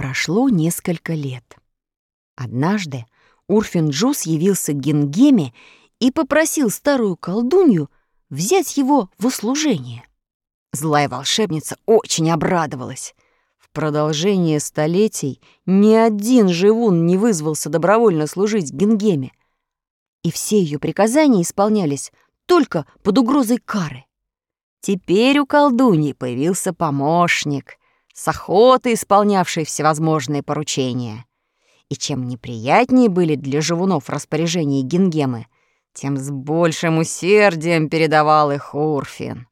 Прошло несколько лет. Однажды Урфин Джюс явился к Гингеме и попросил старую колдунью взять его в услужение. Злая волшебница очень обрадовалась. В продолжение столетий ни один живун не вызвался добровольно служить Гингеме, и все ее приказания исполнялись только под угрозой кары. Теперь у колдуньи появился помощник, с охотой исполнявший всевозможные поручения. И чем неприятнее были для живунов распоряжения Гингемы, тем с большим усердием передавал их Урфин.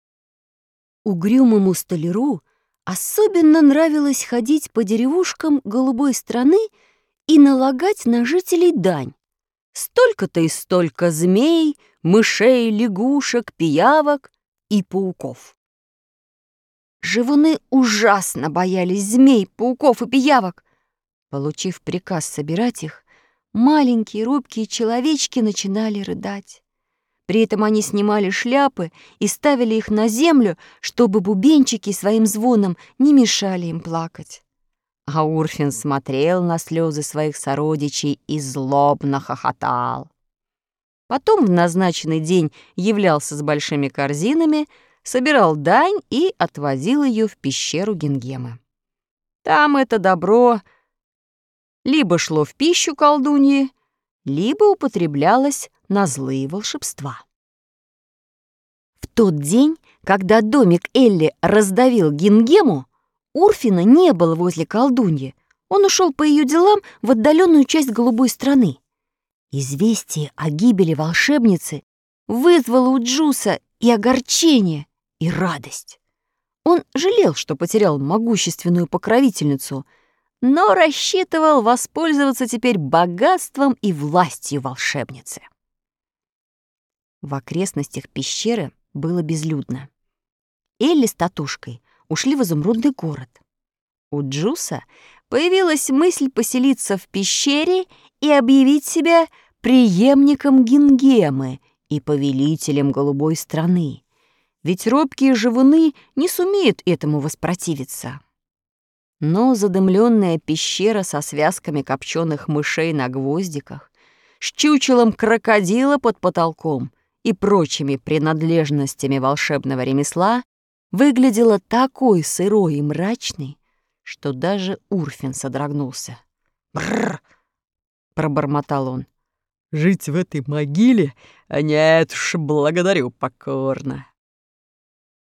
Угрюмому столяру особенно нравилось ходить по деревушкам голубой страны и налагать на жителей дань. Столько-то и столько змей, мышей, лягушек, пиявок и пауков. Живуны ужасно боялись змей, пауков и пиявок. Получив приказ собирать их, маленькие робкие человечки начинали рыдать. При этом они снимали шляпы и ставили их на землю, чтобы бубенчики своим звоном не мешали им плакать. А Урфин смотрел на слезы своих сородичей и злобно хохотал. Потом в назначенный день являлся с большими корзинами, собирал дань и отвозил ее в пещеру Гингемы. Там это добро либо шло в пищу колдуньи, либо употреблялось на злые волшебства. В тот день, когда домик Элли раздавил Гингему, Урфина не было возле колдуньи. Он ушел по ее делам в отдаленную часть голубой страны. Известие о гибели волшебницы вызвало у Джуса и огорчение, и радость. Он жалел, что потерял могущественную покровительницу, но рассчитывал воспользоваться теперь богатством и властью волшебницы. В окрестностях пещеры было безлюдно. Элли с Татушкой ушли в изумрудный город. У Джуса появилась мысль поселиться в пещере и объявить себя преемником Гингемы и повелителем голубой страны. Ведь робкие живуны не сумеют этому воспротивиться. Но задымленная пещера со связками копченых мышей на гвоздиках, с чучелом крокодила под потолком и прочими принадлежностями волшебного ремесла выглядела такой сырой и мрачной, что даже Урфин содрогнулся. «Бррр!» — пробормотал он. «Жить в этой могиле? А нет уж, благодарю покорно».